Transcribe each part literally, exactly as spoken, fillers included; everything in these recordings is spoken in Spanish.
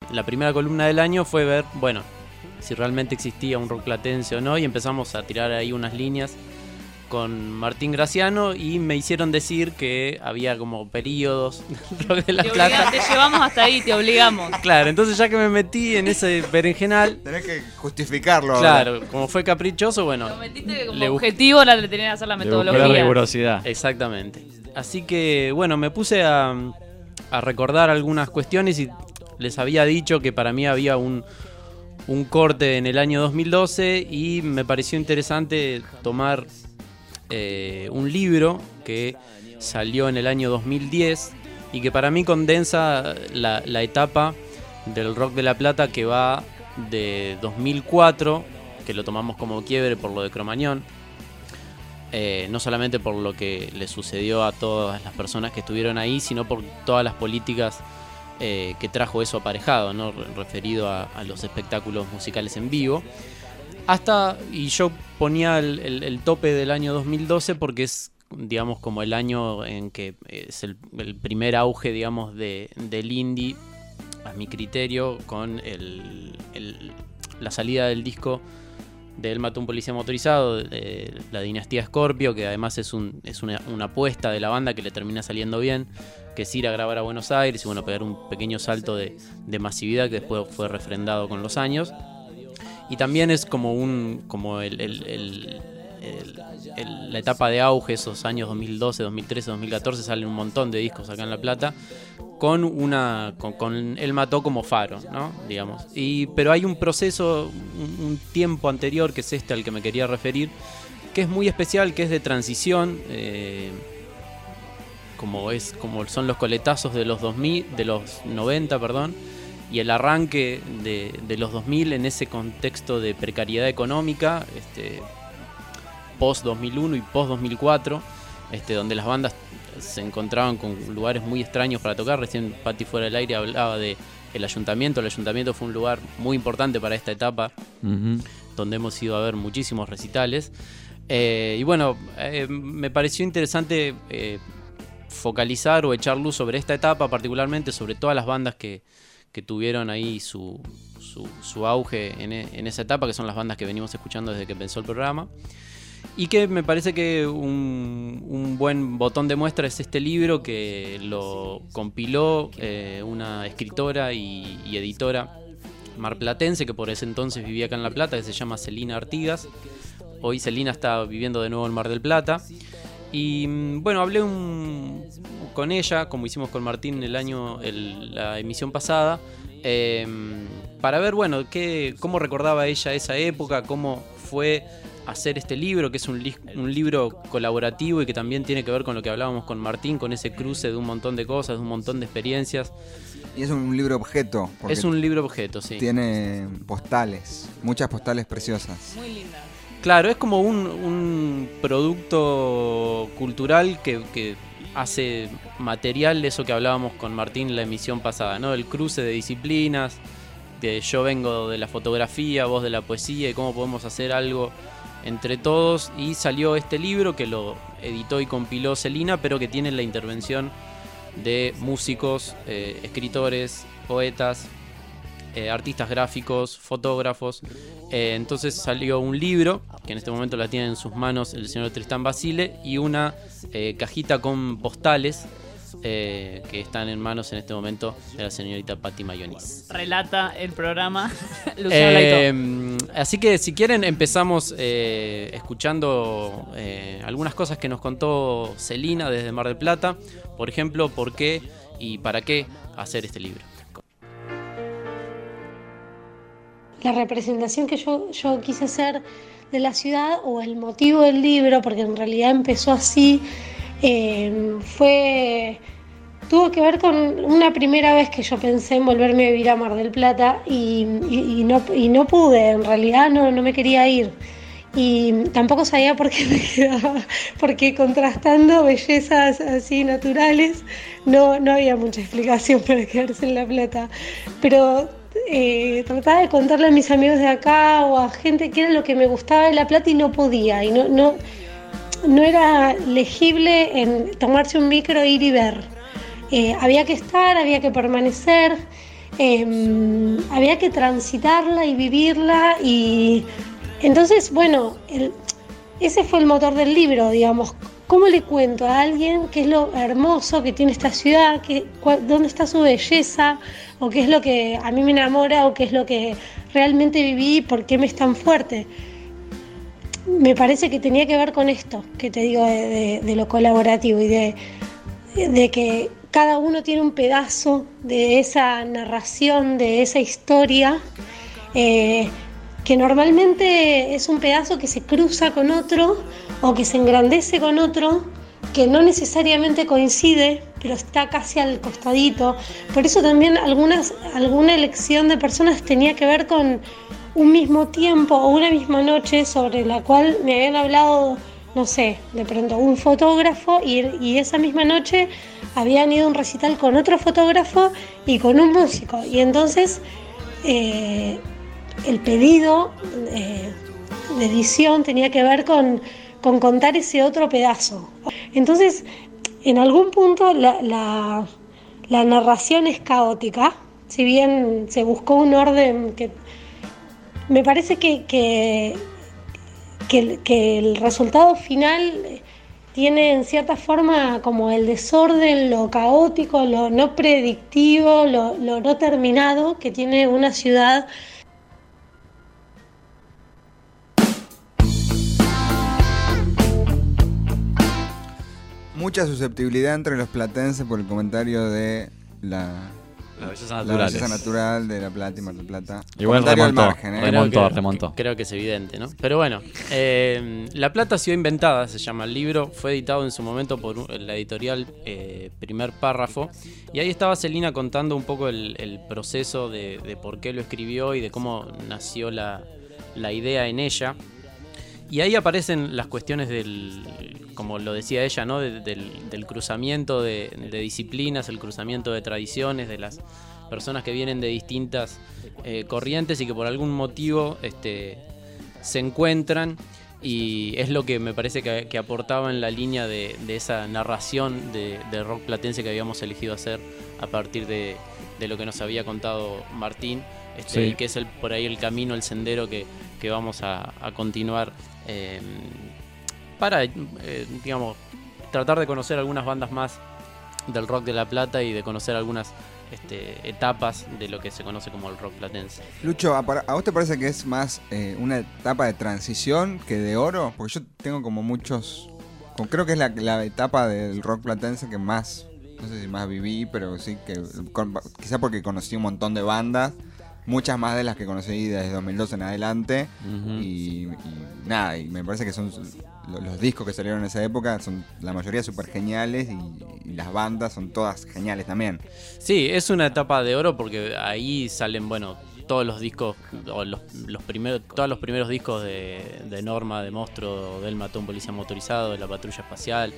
la primera columna del año fue ver, bueno, si realmente existía un rock platense o no, y empezamos a tirar ahí unas líneas con Martín Graciano y me hicieron decir que había como periodos del rock de La te Plata. Obliga, te llevamos hasta ahí, te obligamos. Claro, entonces ya que me metí en ese berenjenal... Tenés que justificarlo. Claro, ahora. como fue caprichoso, bueno... Lo metiste como le objetivo, ahora le tenés que hacer la metodología. La rigurosidad. Exactamente. Así que, bueno, me puse a, a recordar algunas cuestiones y les había dicho que para mí había un, un corte en el año dos mil doce y me pareció interesante tomar eh, un libro que salió en el año dos mil diez y que para mí condensa la, la etapa del rock de La Plata que va de dos mil cuatro, que lo tomamos como quiebre por lo de Cromañón, eh, no solamente por lo que le sucedió a todas las personas que estuvieron ahí, sino por todas las políticas eh, que trajo eso aparejado, ¿no? Referido a, a los espectáculos musicales en vivo. Hasta, y yo ponía el, el, el tope del año dos mil doce porque es, digamos, como el año en que es el, el primer auge, digamos, de, del indie, a mi criterio, con el, el, la salida del disco de Él mató a un policía motorizado, de la dinastía Scorpio, que además es, un, es una, una apuesta de la banda que le termina saliendo bien, que es ir a grabar a Buenos Aires y bueno, pegar un pequeño salto de, de masividad que después fue refrendado con los años. Y también es como un como el, el, el, el, el, la etapa de auge, esos años dos mil doce, dos mil trece, dos mil catorce, salen un montón de discos acá en La Plata, con una con, con Él mató como faro, ¿no? Digamos. Y, pero hay un proceso, un, un tiempo anterior, que es este al que me quería referir, que es muy especial, que es de transición, eh, como es como son los coletazos de los dos mil, de los noventa, perdón, y el arranque de, de los dos mil en ese contexto de precariedad económica, este, post dos mil uno y post dos mil cuatro, este, donde las bandas se encontraban con lugares muy extraños para tocar. Recién Pati fuera del aire hablaba de el ayuntamiento. El ayuntamiento fue un lugar muy importante para esta etapa, uh-huh. donde hemos ido a ver muchísimos recitales. Eh, y bueno, eh, me pareció interesante eh, focalizar o echar luz sobre esta etapa, particularmente sobre todas las bandas que que tuvieron ahí su, su, su auge en, en esa etapa, que son las bandas que venimos escuchando desde que empezó el programa. Y que me parece que un, un buen botón de muestra es este libro que lo compiló eh, una escritora y, y editora marplatense que por ese entonces vivía acá en La Plata, que se llama Celina Artigas. Hoy Celina está viviendo de nuevo en Mar del Plata. Y bueno, hablé un, con ella, como hicimos con Martín el año, el, la emisión pasada, eh, para ver, bueno, qué, cómo recordaba ella esa época, cómo fue hacer este libro, que es un, li- un libro colaborativo y que también tiene que ver con lo que hablábamos con Martín, con ese cruce de un montón de cosas, de un montón de experiencias. Y es un libro objeto. Es un libro objeto, sí. Tiene postales, muchas postales preciosas. Muy lindas. Claro, es como un, un producto cultural que, que hace material eso que hablábamos con Martín en la emisión pasada, ¿no? El cruce de disciplinas, de yo vengo de la fotografía, vos de la poesía, y cómo podemos hacer algo entre todos. Y salió este libro que lo editó y compiló Celina, pero que tiene la intervención de músicos, eh, escritores, poetas, Eh, artistas gráficos, fotógrafos. Eh, entonces salió un libro, que en este momento la tiene en sus manos el señor Tristán Basile, y una eh, cajita con postales eh, que están en manos en este momento de la señorita Pati Mayoniz. Relata el programa Luciano eh, Así que si quieren empezamos eh, escuchando eh, algunas cosas que nos contó Celina desde Mar del Plata. Por ejemplo, por qué y para qué hacer este libro. La representación que yo, yo quise hacer de la ciudad, o el motivo del libro, porque en realidad empezó así, eh, fue tuvo que ver con una primera vez que yo pensé en volverme a vivir a Mar del Plata y, y, y, no, y no pude, en realidad no, no me quería ir. Y tampoco sabía por qué me quedaba, porque contrastando bellezas así naturales, no, no había mucha explicación para quedarse en La Plata. Pero Eh, trataba de contarle a mis amigos de acá o a gente qué era lo que me gustaba de La Plata y no podía, y no, no, no era legible en tomarse un micro, ir y ver. Eh, había que estar, había que permanecer. eh, había que transitarla y vivirla, y entonces, bueno, el, ese fue el motor del libro, digamos. ¿Cómo le cuento a alguien qué es lo hermoso que tiene esta ciudad, qué, cuál, dónde está su belleza, o qué es lo que a mí me enamora, o qué es lo que realmente viví y por qué me es tan fuerte? Me parece que tenía que ver con esto, que te digo, de, de, de lo colaborativo y de, de que cada uno tiene un pedazo de esa narración, de esa historia, eh, que normalmente es un pedazo que se cruza con otro o que se engrandece con otro, que no necesariamente coincide, pero está casi al costadito. Por eso también algunas, alguna elección de personas tenía que ver con un mismo tiempo o una misma noche sobre la cual me habían hablado, no sé, de pronto un fotógrafo, y, y esa misma noche habían ido a un recital con otro fotógrafo y con un músico. Y entonces eh, el pedido eh, de edición tenía que ver con, con contar ese otro pedazo. Entonces, en algún punto la, la, la narración es caótica, si bien se buscó un orden que me parece que, que, que, que el resultado final tiene en cierta forma como el desorden, lo caótico, lo no predictivo, lo, lo no terminado que tiene una ciudad. Mucha susceptibilidad entre los platenses por el comentario de la, la belleza la natural, belleza natural de La Plata y Mar del Plata. Igual Comentario remontó, al margen, ¿eh? remontó, Creo que- remontó. Creo que es evidente, ¿no? Pero bueno, eh, La Plata ha sido inventada, se llama el libro. Fue editado en su momento por un- la editorial eh, Primer Párrafo. Y ahí estaba Celina contando un poco el, el proceso de, de por qué lo escribió y de cómo nació la, la idea en ella. Y ahí aparecen las cuestiones del, como lo decía ella, ¿no? De- del, del cruzamiento de, de disciplinas, el cruzamiento de tradiciones, de las personas que vienen de distintas eh, corrientes y que por algún motivo este, se encuentran, y es lo que me parece que, que aportaba en la línea de, de esa narración de, de rock platense que habíamos elegido hacer a partir de, de lo que nos había contado Martín, este, Sí. y que es el, por ahí el camino, el sendero que, que vamos a, a continuar eh, para, eh, digamos, tratar de conocer algunas bandas más del rock de La Plata y de conocer algunas este, etapas de lo que se conoce como el rock platense. Lucho, ¿a, para- a vos te parece que es más eh, una etapa de transición que de oro? Porque yo tengo como muchos... como creo que es la, la etapa del rock platense que más, no sé si más viví, pero sí que... con- quizá porque conocí un montón de bandas, muchas más de las que conocí desde dos mil dos en adelante. Ujú. y, y nada, y me parece que son lo- los discos que salieron en esa época, son la mayoría súper geniales, y, y las bandas son todas geniales también. Sí, es una etapa de oro porque ahí salen, bueno, todos los discos, o los, los primeros, todos los primeros discos de, de Norma, de Monstruo, del Matón Policía Motorizado, de La Patrulla Espacial.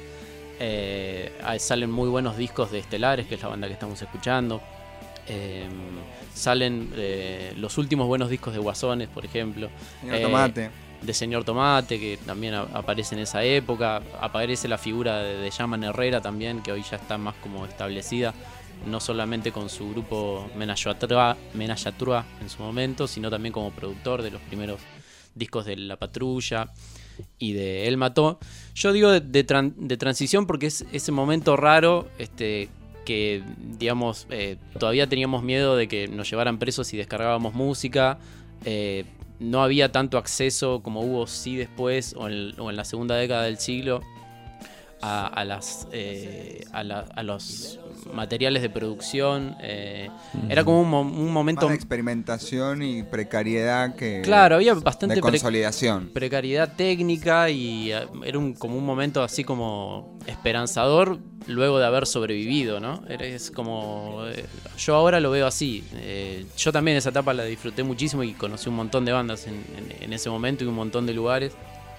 Eh, ahí salen muy buenos discos de Estelares, que es la banda que estamos escuchando. Eh, salen eh, los últimos buenos discos de Guasones, por ejemplo. Señor Eh, Tomate. De Señor Tomate, que también a- aparece en esa época. Aparece la figura de, de Yaman Herrera también, que hoy ya está más como establecida, no solamente con su grupo Menayatrua Menayatrua en su momento, sino también como productor de los primeros discos de La Patrulla y de Él Mató. Yo digo de, de, tran- de transición porque es ese momento raro, este, que digamos eh, todavía teníamos miedo de que nos llevaran presos si descargábamos música. eh, No había tanto acceso como hubo sí después o en, o en la segunda década del siglo a, a las eh, a, la- a los materiales de producción. eh, Era como un, mo- un momento... Más de experimentación y precariedad que Claro, había bastante de pre- consolidación. precariedad técnica, y eh, era un, como un momento así como esperanzador luego de haber sobrevivido, ¿no? Era- Es como... eh, yo ahora lo veo así. Eh, yo también esa etapa la disfruté muchísimo y conocí un montón de bandas en, en- en ese momento y un montón de lugares.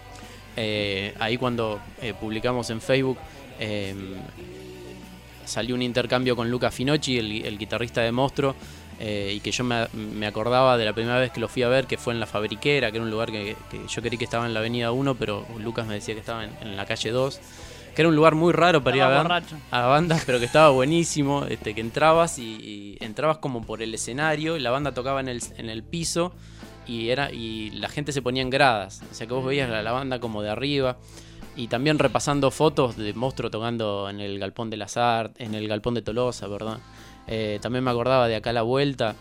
Eh, ahí cuando eh, publicamos en Facebook eh, salió un intercambio con Luca Finocchi, el, el guitarrista de Monstruo, eh, y que yo me, me acordaba de la primera vez que lo fui a ver, que fue en La Fabriquera, que era un lugar que, que yo creí que estaba en la avenida uno, pero Lucas me decía que estaba en, en la calle dos. que era un lugar muy raro para ir a ver borracho. a bandas, pero que estaba buenísimo, este, que entrabas y, y entrabas como por el escenario y la banda tocaba en el, en el piso y, era, y la gente se ponía en gradas, o sea que vos veías la, la banda como de arriba. Y también repasando fotos de Monstruo tocando en el Galpón de las Artes, en el Galpón de Tolosa, perdón. Eh, también me acordaba de Acá a la Vuelta,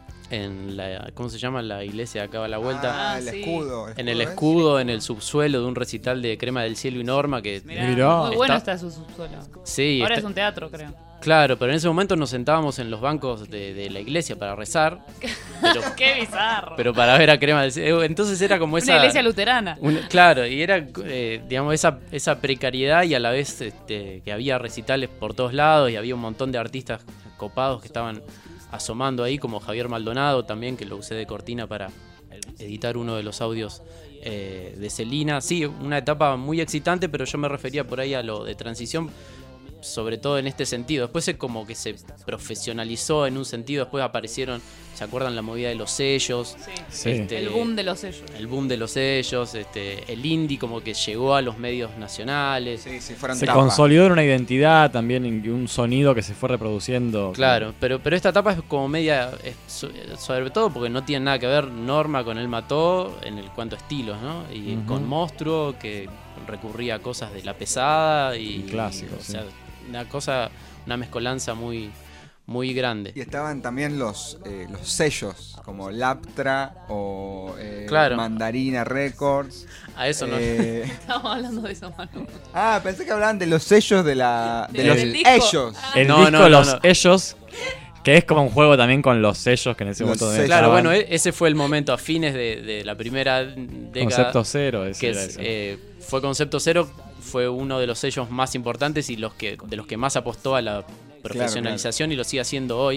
en la, ¿cómo se llama? La iglesia de Acá a la Vuelta. Ah, el sí. escudo. En el ¿eh? escudo, en el subsuelo de un recital de Crema del Cielo y Norma que... Mirá, Mirá. muy bueno Está- está, su subsuelo. Sí, Ahora está- es un teatro, creo. claro, pero en ese momento nos sentábamos en los bancos de, de la iglesia para rezar, pero, Qué bizarro. pero para ver a Crema del Cielo. Entonces era como esa... Una iglesia luterana. Una- claro, y era, eh, digamos, esa, esa precariedad y a la vez este, que había recitales por todos lados y había un montón de artistas copados que estaban asomando ahí, como Javier Maldonado también, que lo usé de cortina para editar uno de los audios eh, de Celina. Sí, una etapa muy excitante, pero yo me refería por ahí a lo de transición, sobre todo en este sentido. Después es como que se profesionalizó en un sentido, después aparecieron, ¿se acuerdan la movida de los sellos? Sí. Sí. Este, El boom de los sellos. el boom de los sellos, este, el indie como que llegó a los medios nacionales. Sí, sí, fueron Se tapa. consolidó en una identidad también, en un sonido que se fue reproduciendo. Claro, pero, pero esta etapa es como media, es so- sobre todo porque no tiene nada que ver Norma con Él Mató en el cuanto a estilos, ¿no? Y Ujú. con Monstruo, que recurría a cosas de La Pesada y... Y clásicos, o sí. sea, una cosa, una mezcolanza muy, muy grande. Y estaban también los, eh, los sellos, como Laptra o eh, Claro. Mandarina Records. A eso no... Eh, Estamos hablando de eso, Manu. ah, pensé que hablaban de los sellos de la de Del los disco. ellos. El No, disco no, no, Los no. Ellos, que es como un juego también con los sellos que en ese Los momento sellos. Claro, estaban. bueno, e- ese fue el momento a fines de, de la primera década. Concepto cero, ese que era es, eso. eh, fue Concepto Cero, fue uno de los sellos más importantes y los que de los que más apostó a la profesionalización y lo sigue haciendo hoy,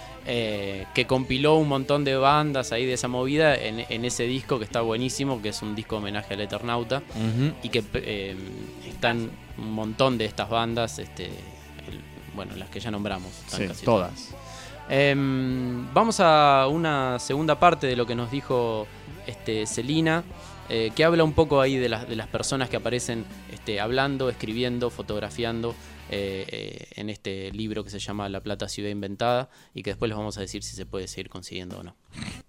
eh, que compiló un montón de bandas ahí de esa movida en, en ese disco que está buenísimo, que es un disco homenaje al Eternauta Ujú. y que eh, están un montón de estas bandas, este, el- bueno, las que ya nombramos. están Sí, casi todas. Em, vamos a una segunda parte de lo que nos dijo este, Celina, eh, que habla un poco ahí de las, de las personas que aparecen este, hablando, escribiendo, fotografiando eh, eh, en este libro que se llama La Plata Ciudad Inventada y que después les vamos a decir si se puede seguir consiguiendo o no.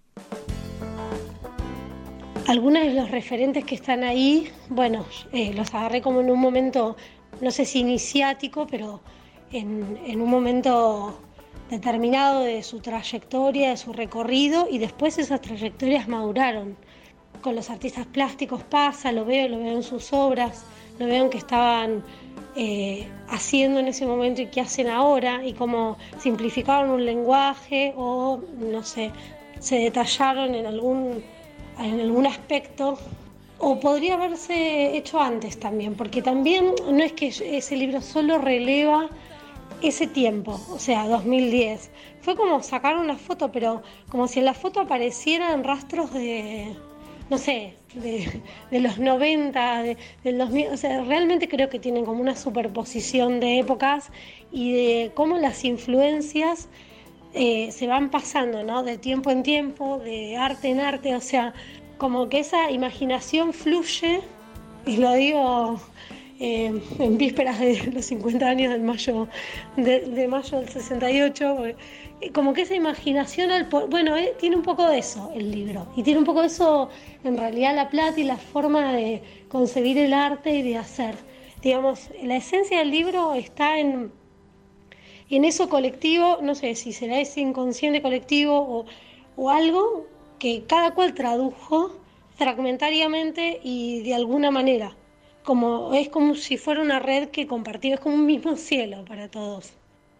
Algunos de los referentes que están ahí, bueno, eh, los agarré como en un momento, no sé si iniciático, pero en, en un momento determinado de su trayectoria, de su recorrido, y después esas trayectorias maduraron. Con los artistas plásticos pasa, lo veo, lo veo en sus obras, lo veo en que estaban eh, haciendo en ese momento y qué hacen ahora, y cómo simplificaron un lenguaje o, no sé, se detallaron en algún, en algún aspecto, o podría haberse hecho antes también, porque también no es que ese libro solo releva ese tiempo, o sea, dos mil diez. Fue como sacar una foto, pero como si en la foto aparecieran rastros de, no sé, de, de los noventa, de, del dos mil. O sea, realmente creo que tienen como una superposición de épocas y de cómo las influencias eh, se van pasando, ¿no? De tiempo en tiempo, de arte en arte, o sea, como que esa imaginación fluye, y lo digo eh, en vísperas de los cincuenta años del mayo, de, de mayo del sesenta y ocho, porque, eh, como que esa imaginación, al po- bueno, eh, tiene un poco de eso el libro, y tiene un poco de eso en realidad La Plata y la forma de concebir el arte y de hacer. Digamos, la esencia del libro está en, en eso colectivo, no sé si será ese inconsciente colectivo o, o algo que cada cual tradujo fragmentariamente y de alguna manera. Como, es como si fuera una red que compartió, es como un mismo cielo para todos.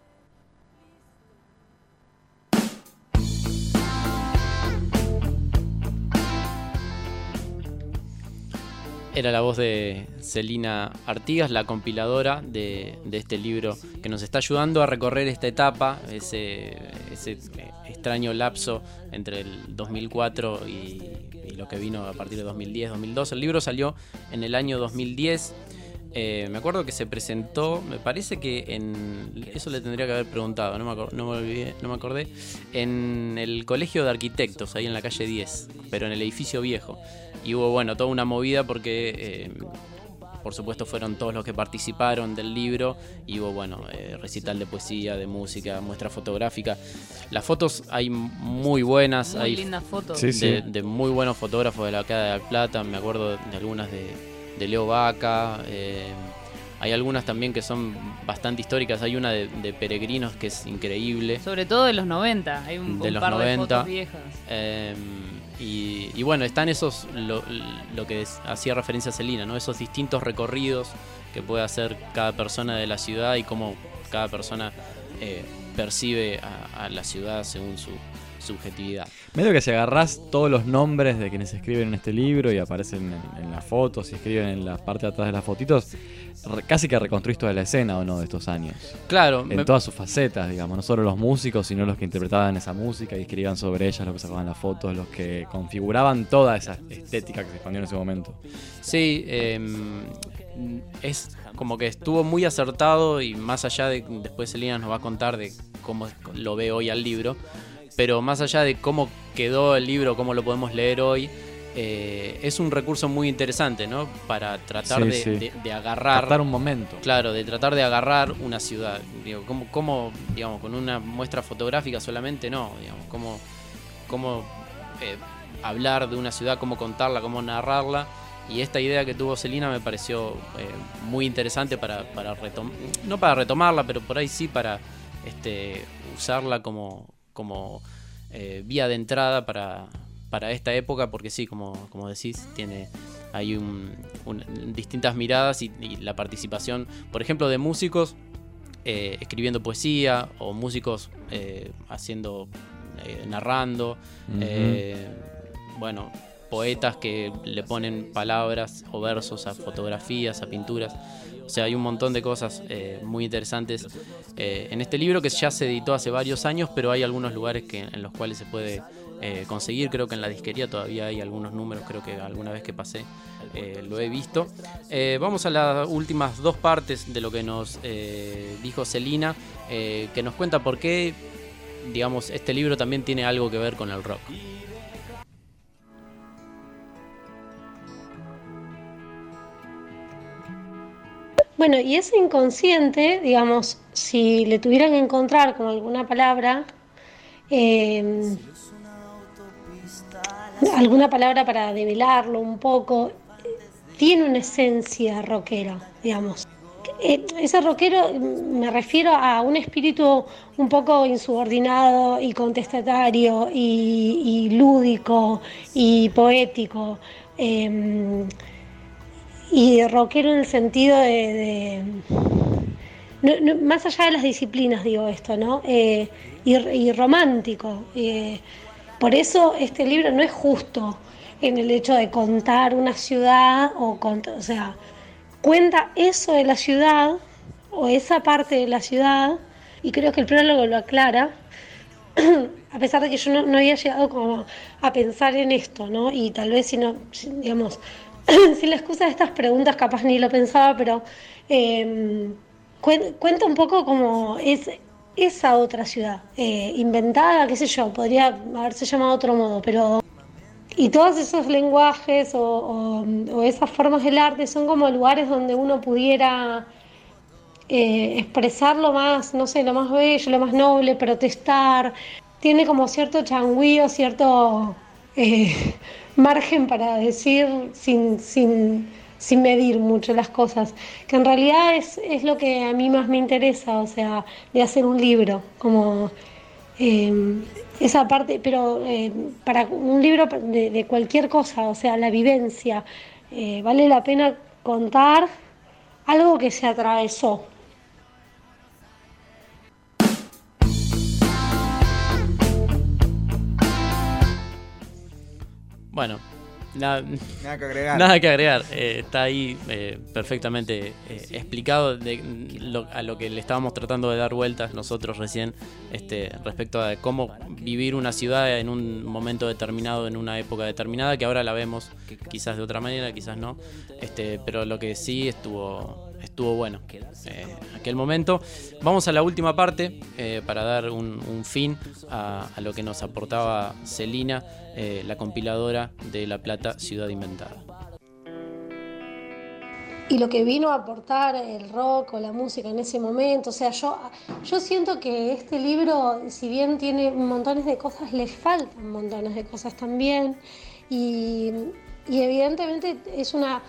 Era la voz de Celina Artigas, la compiladora de, de este libro, que nos está ayudando a recorrer esta etapa, ese, ese extraño lapso entre el dos mil cuatro y, y lo que vino a partir de dos mil diez, dos mil doce. El libro salió en el año dos mil diez. Eh, me acuerdo que se presentó, me parece que en... Eso le tendría que haber preguntado, no me, acor- no me olvidé, no me acordé. En el Colegio de Arquitectos, ahí en la calle diez, pero en el edificio viejo. Y hubo, bueno, toda una movida porque... Eh, por supuesto fueron todos los que participaron del libro y hubo, bueno, eh, recital de poesía, de música, muestra fotográfica. Las fotos hay muy buenas, Muy hay lindas fotos. Sí, sí. de, de muy buenos fotógrafos de la Queda de La Plata, me acuerdo de algunas de, de Leo Vaca, eh, hay algunas también que son bastante históricas, hay una de, de Peregrinos que es increíble. Sobre todo de los noventa, hay un, De un los par noventa. de fotos viejas. Eh, y, y bueno, están esos, lo, lo que es- hacía referencia a Celina, ¿no? Esos distintos recorridos que puede hacer cada persona de la ciudad y cómo cada persona eh, percibe a, a la ciudad según su subjetividad. Medio que si agarrás todos los nombres de quienes escriben en este libro y aparecen en, en las fotos y escriben en la parte de atrás de las fotitos, re- casi que reconstruís toda la escena, ¿o no?, de estos años. Claro, En me- todas sus facetas, digamos, no solo los músicos, sino los que interpretaban esa música y escribían sobre ella, los que sacaban las fotos, los que configuraban toda esa estética que se expandió en ese momento. sí, eh, es como que estuvo muy acertado y más allá de, después Celina nos va a contar de cómo lo ve hoy al libro, pero más allá de cómo quedó el libro, cómo lo podemos leer hoy, eh, es un recurso muy interesante, ¿no? Para tratar Sí, de, sí. de- de agarrar, Captar un momento. claro, de tratar de agarrar una ciudad. Digo, cómo, cómo, digamos, con una muestra fotográfica solamente no, digamos, cómo, cómo eh, hablar de una ciudad, cómo contarla, cómo narrarla. Y esta idea que tuvo Celina me pareció eh, muy interesante para, para retomar, no para retomarla, pero por ahí sí para este, usarla como, como eh, vía de entrada para, para esta época, porque sí, como, como decís, tiene hay un, un- distintas miradas y, y la participación, por ejemplo, de músicos eh, escribiendo poesía o músicos eh, haciendo, eh, narrando, Ujú. eh, bueno, poetas que le ponen palabras o versos a fotografías, a pinturas. O sea, hay un montón de cosas eh, muy interesantes eh, en este libro que ya se editó hace varios años, pero hay algunos lugares que, en los cuales se puede eh, conseguir. Creo que en la disquería todavía hay algunos números, creo que alguna vez que pasé eh, lo he visto. Eh, vamos a las últimas dos partes de lo que nos eh, dijo Celina, eh, que nos cuenta por qué, digamos, este libro también tiene algo que ver con el rock. Bueno, y ese inconsciente, digamos, si le tuvieran que encontrar con alguna palabra, eh, alguna palabra para develarlo un poco, tiene una esencia rockera, digamos. Eh, ese rockero, mm, me refiero a un espíritu un poco insubordinado y contestatario y, y lúdico y poético. eh, y rockero en el sentido de, de- no- no- más allá de las disciplinas digo esto, ¿no? Eh, y, y romántico. Eh, por eso este libro no es justo en el hecho de contar una ciudad o, cont- o sea, cuenta eso de la ciudad o esa parte de la ciudad y creo que el prólogo lo aclara. A pesar de que yo no, no había llegado como a pensar en esto, ¿no? Y tal vez si no, si- digamos, sin la excusa de estas preguntas capaz ni lo pensaba, pero eh, cuen- cuenta un poco como es esa otra ciudad, eh, inventada, qué sé yo, podría haberse llamado de otro modo, pero... Y todos esos lenguajes o, o- o esas formas del arte son como lugares donde uno pudiera eh, expresar lo más, no sé, lo más bello, lo más noble, protestar. Tiene como cierto changüío, cierto eh, margen para decir sin, sin, sin medir mucho las cosas, que en realidad es, es lo que a mí más me interesa, o sea, de hacer un libro, como eh, esa parte, pero eh, para un libro de, de cualquier cosa, o sea, la vivencia, eh, vale la pena contar algo que se atravesó. Bueno, nada, Nada que agregar. nada que agregar. Eh, está ahí eh, perfectamente eh, explicado de lo- a lo que le estábamos tratando de dar vueltas nosotros recién, este, respecto a cómo vivir una ciudad en un momento determinado, en una época determinada, que ahora la vemos quizás de otra manera, quizás no. Este, pero lo que sí estuvo estuvo bueno eh, aquel momento. Vamos a la última parte eh, para dar un, un fin a, a lo que nos aportaba Celina, eh, la compiladora de La Plata, Ciudad Inventada. y lo que vino a aportar el rock o la música en ese momento. O sea, yo, yo siento que este libro, si bien tiene montones de cosas, le faltan montones de cosas también. Y, y evidentemente es una,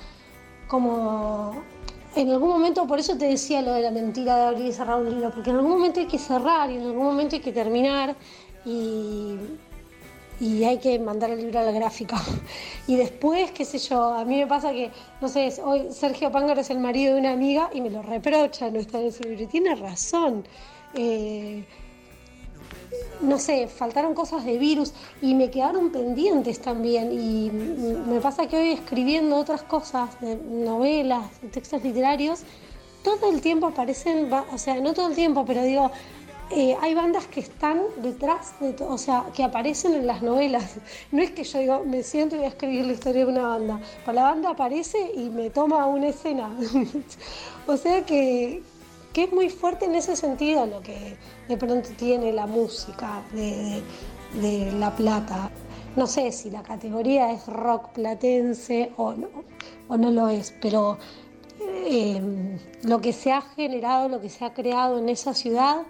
como, en algún momento, por eso te decía lo de la mentira de abrir y cerrar un libro, porque en algún momento hay que cerrar y en algún momento hay que terminar. Y... y hay que mandar el libro a la gráfica. Y después, qué sé yo, a mí me pasa que, no sé, hoy Sergio Pángaro es el marido de una amiga y me lo reprocha no estar en ese libro. Y tiene razón. Eh, no sé, faltaron cosas de Virus y me quedaron pendientes también. Y me pasa que hoy escribiendo otras cosas, de novelas, de textos literarios, todo el tiempo aparecen, o sea, no todo el tiempo, pero digo... Eh, hay bandas que están detrás, de to- o sea, que aparecen en las novelas. No es que yo digo, me siento y voy a escribir la historia de una banda. Pues la banda aparece y me toma una escena. O sea que, que es muy fuerte en ese sentido lo que de pronto tiene la música de, de, de La Plata. No sé si la categoría es rock platense o no, o no lo es, pero eh, lo que se ha generado, lo que se ha creado en esa ciudad.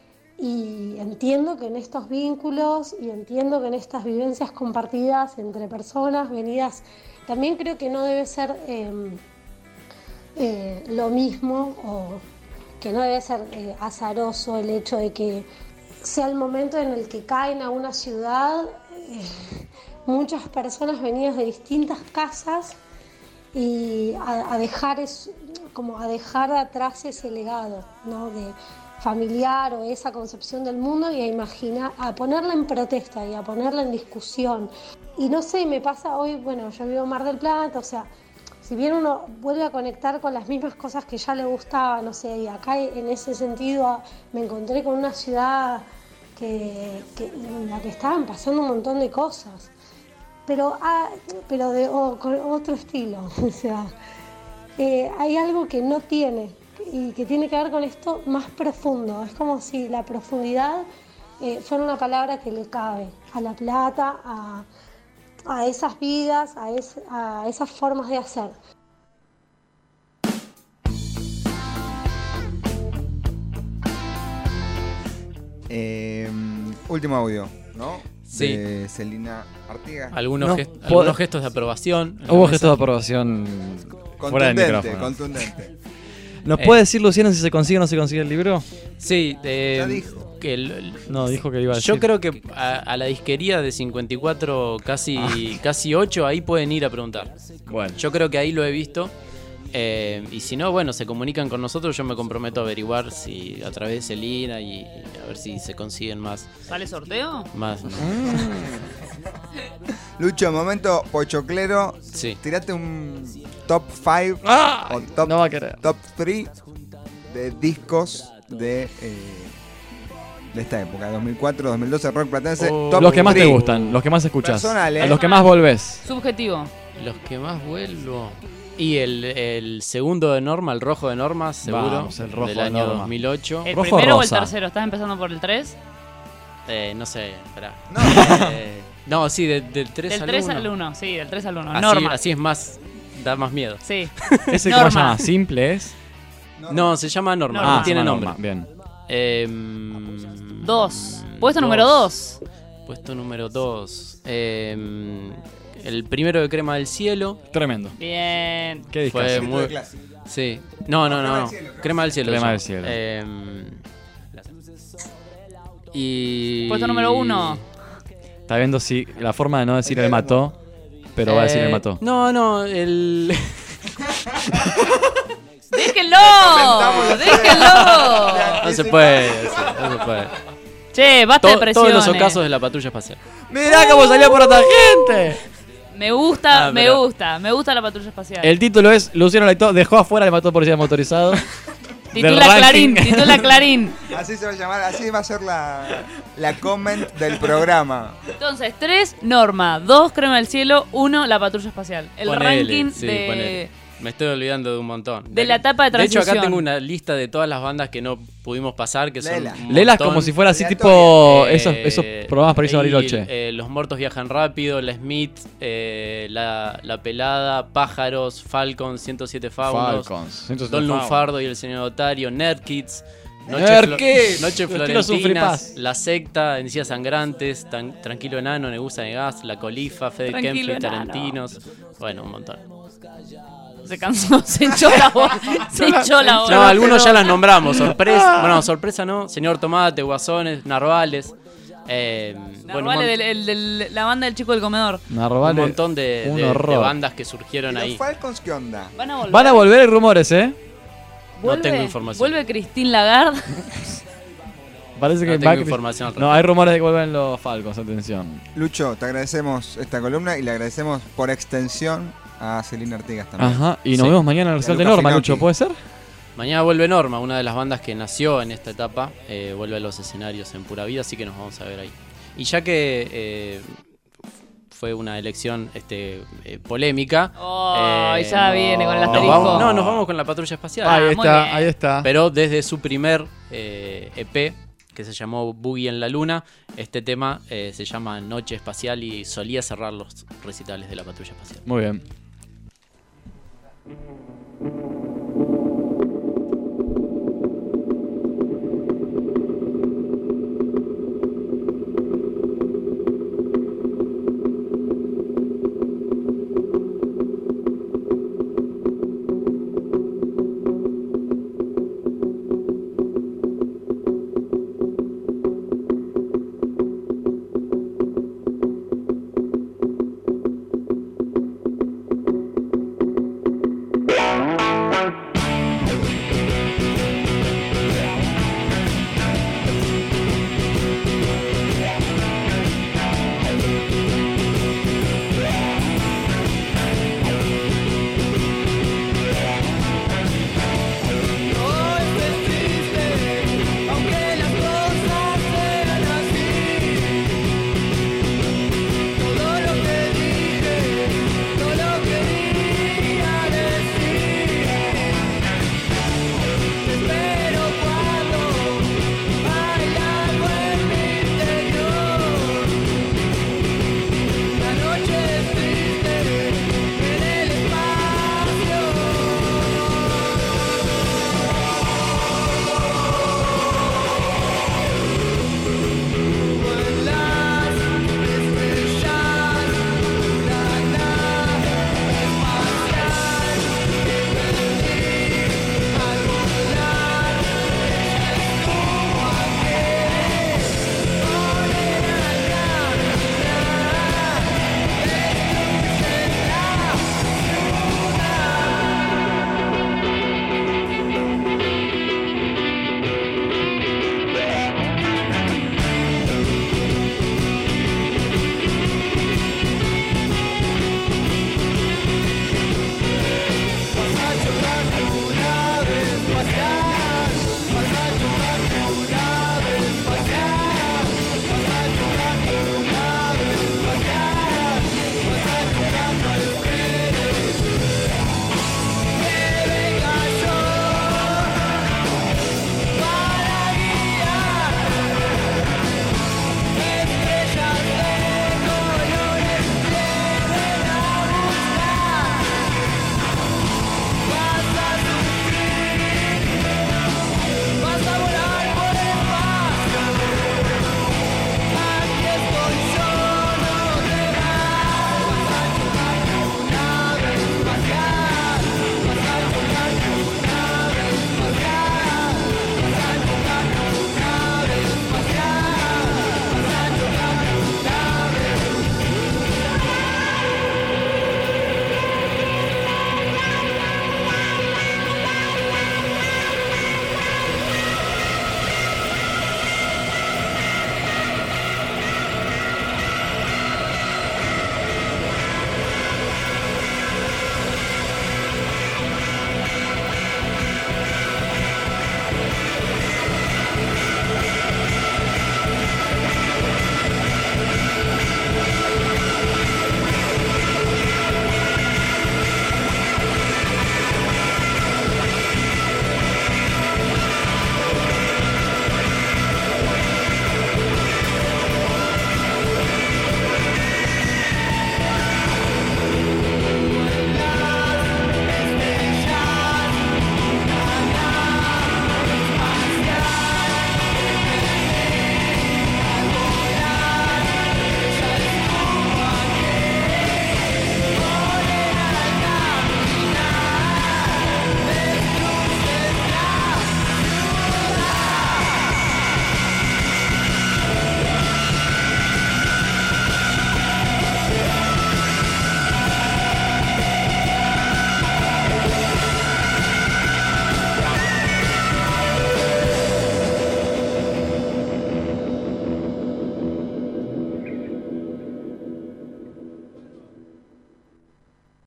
Y entiendo que en estos vínculos y entiendo que en estas vivencias compartidas entre personas venidas, también creo que no debe ser eh, eh, lo mismo o que no debe ser eh, azaroso el hecho de que sea el momento en el que caen a una ciudad eh, muchas personas venidas de distintas casas y a, a dejar es, como a dejar atrás ese legado, ¿no? de familiar o esa concepción del mundo y a imaginar, a ponerla en protesta y a ponerla en discusión. Y no sé, me pasa hoy, bueno, yo vivo en Mar del Plata, o sea, si bien uno vuelve a conectar con las mismas cosas que ya le gustaban, no sé, y acá en ese sentido me encontré con una ciudad que, que, en la que estaban pasando un montón de cosas, pero, ah, pero de oh, con otro estilo, o sea, eh, hay algo que no tiene y que tiene que ver con esto más profundo. Es como si la profundidad eh, fuera una palabra que le cabe a La Plata, a, a esas vidas, a, es, a esas formas de hacer. Eh, último audio, ¿no? Sí. De Celina Artigas. Algunos, No, gest- puedo- algunos gestos de aprobación. en la Hubo mesa. gestos de aprobación fuera del Contundente, micrófono. contundente. ¿Nos Eh. puede decir, Luciano, si se consigue o no se consigue el libro? Sí, eh, Ya dijo. que el- No, dijo que iba a decir. yo creo que a, a la disquería de cincuenta y cuatro, casi, casi ocho, ahí pueden ir a preguntar. Bueno, Yo creo que ahí lo he visto. Eh, y si no, bueno, se comunican con nosotros. Yo me comprometo a averiguar si a través de Celina y, y a ver si se consiguen más. ¿Sale sorteo? más Lucho, momento pochoclero. Sí. Tirate un top cinco ¡Ah! o top, No va a querer. top tres de discos de, eh, de esta época, dos mil cuatro, dos mil doce, rock platense. Oh. Top Los que más te tres. gustan, los que más escuchas. Personal, ¿eh? A los que más volvés. Subjetivo. Los que más vuelvo. Y el, el segundo de Norma, el rojo de Norma, seguro. Vamos, el rojo del de año Norma. dos mil ocho. ¿El Rojo primero o el rosa. tercero? ¿Estás empezando por el tres? Eh, no sé, esperá. No. Eh, no, sí, de- del tres Del al tres uno. al uno, sí, del tres al uno. Así, Norma. así es más, da más miedo. Sí. Ese Norma. cómo se llama, simple es. No, se llama Norma, Norma. no tiene se llama nombre. Norma, Bien. Eh, Dos. mm, Puesto dos. número dos. Puesto número dos. Eh, el primero de Crema del Cielo. Tremendo. Bien. ¿Qué disco? Fue Grito muy. de clase. Sí. No, no, No, no. Crema no. del Cielo, Crema del Cielo. Crema se del llama. Eh, y. Puesto número uno. Está viendo si la forma de no decir el mató, pero va a decir el Eh, mató. No, no, el. ¡Déjenlo! Inventamos los- ¡Déjenlo! No se puede, sí, no se puede. Che, basta To- de presiones. todos los ocasos de la patrulla espacial. ¡Mirá cómo salió por otra gente! Me gusta, Ah, me pero- gusta, me gusta la patrulla espacial. El título es Luciano Leitó dejó afuera el mató policía motorizado. Titula del Clarín, ranking. titula Clarín. Así se va a llamar, así va a ser la, la comment del programa. Entonces, tres, Norma. Dos, Crema del Cielo. Uno, la patrulla espacial. El Ponele, ranking sí, de, ponele. Me estoy olvidando de un montón. De la etapa de De hecho, acá transición. tengo una lista de todas las bandas que no pudimos pasar, que son Léela. un Lelas montón. como si fuera así Aleatoria. tipo Eh, esos, esos programas para irse a y, Bariloche. eh, Los Muertos Viajan Rápido, La Smith, eh, la, la Pelada, Pájaros, Falcon, ciento siete Faunos, Falcons. ciento setenta Don Faunos. Lunfardo y el Señor Otario, Nerd Kids, Noche, Nerd Flo- Kids. Noche Los quiero sufrir Florentinas, paz. La Secta, Encías Sangrantes, Tan- Tranquilo Enano, Negusa Negas, La Colifa, Fede Tranquilo Kempfley, Enano. Tarentinos. Bueno, un montón. Se cansó, se echó la voz. Se echó la voz. No, algunos ya las nombramos. Sorpresa, bueno, sorpresa no. Señor Tomate, Guasones, Narvales. Eh, bueno, un, Narvale mon- del- el- del- la banda del chico del comedor. un Narvale, montón de, un de- de horror. bandas que surgieron ¿Y los ahí. Falcons qué onda? Van a volver. Van a volver, hay rumores, ¿eh? No tengo información. Vuelve Christine Lagarde. Parece que No tengo Macri- información al No, respecto. hay rumores de que vuelven los Falcons, atención. Lucho, te agradecemos esta columna y le agradecemos por extensión a Celina Artigas también. Ajá, y nos Sí. vemos mañana en el Y a recital de Luca Norma, Finocchi. Lucho, ¿puede ser? Mañana vuelve Norma, una de las bandas que nació en esta etapa. eh, vuelve a los escenarios en Pura Vida, así que nos vamos a ver ahí. Y ya que eh, fue una elección este, eh, polémica. Oh, eh, ya viene con el nos asterisco. vamos, no, nos vamos con la patrulla espacial. Ah, ahí muy está, bien. ahí está. Pero desde su primer eh, E P, que se llamó Boogie en la Luna, este tema eh, se llama Noche Espacial y solía cerrar los recitales de la Patrulla Espacial. Muy bien.